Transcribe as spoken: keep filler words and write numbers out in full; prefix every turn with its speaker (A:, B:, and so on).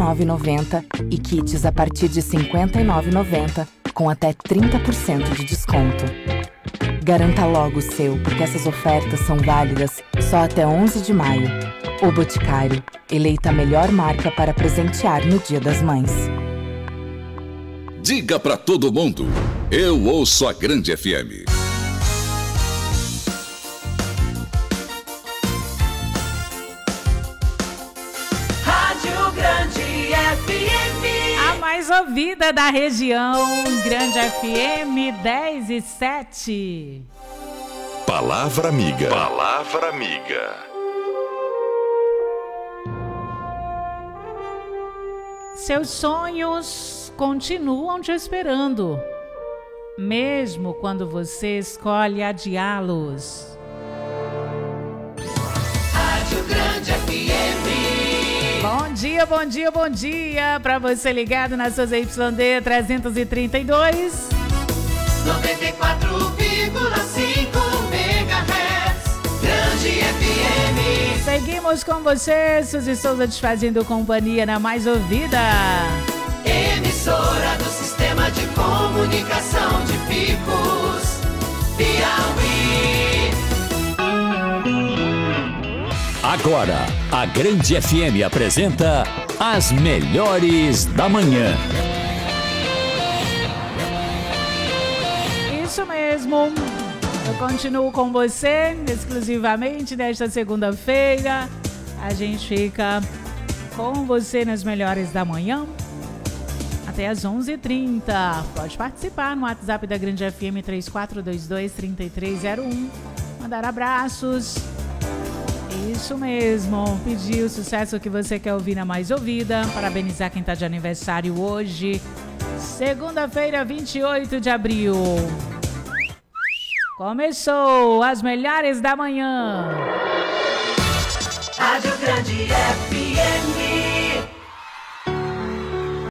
A: nove reais e noventa centavos e kits a partir de cinquenta e nove reais e noventa centavos com até trinta por cento de desconto. Garanta logo o seu, porque essas ofertas são válidas só até onze de maio. O Boticário, eleita a melhor marca para presentear no Dia das Mães.
B: Diga pra todo mundo, eu ouço a Grande F M.
C: Rádio Grande F M.
D: A mais ouvida da região, Grande F M dez e sete.
B: Palavra amiga. Palavra amiga.
D: Seus sonhos continuam te esperando, mesmo quando você escolhe adiá-los.
C: Rádio Grande F M.
D: Bom dia, bom dia, bom dia para você ligado na sua Y D trezentos e trinta e dois.
C: noventa e quatro vírgula cinco megahertz. Grande F M.
D: Seguimos com você, Suzy Souza, te fazendo companhia na mais ouvida.
C: Emissora do Sistema de Comunicação de Picos, Piauí.
E: Agora, a Grande F M apresenta As Melhores da Manhã.
D: Isso mesmo. Eu continuo com você exclusivamente nesta segunda-feira. A gente fica com você nas Melhores da Manhã até às onze e trinta. Pode participar no WhatsApp da Grande F M três quatro dois dois, três três zero um. Mandar abraços. Isso mesmo. Pedir o sucesso que você quer ouvir na mais ouvida. Parabenizar quem está de aniversário hoje. Segunda-feira, vinte e oito de abril. Começou as Melhores da Manhã.
C: Rádio Grande F M.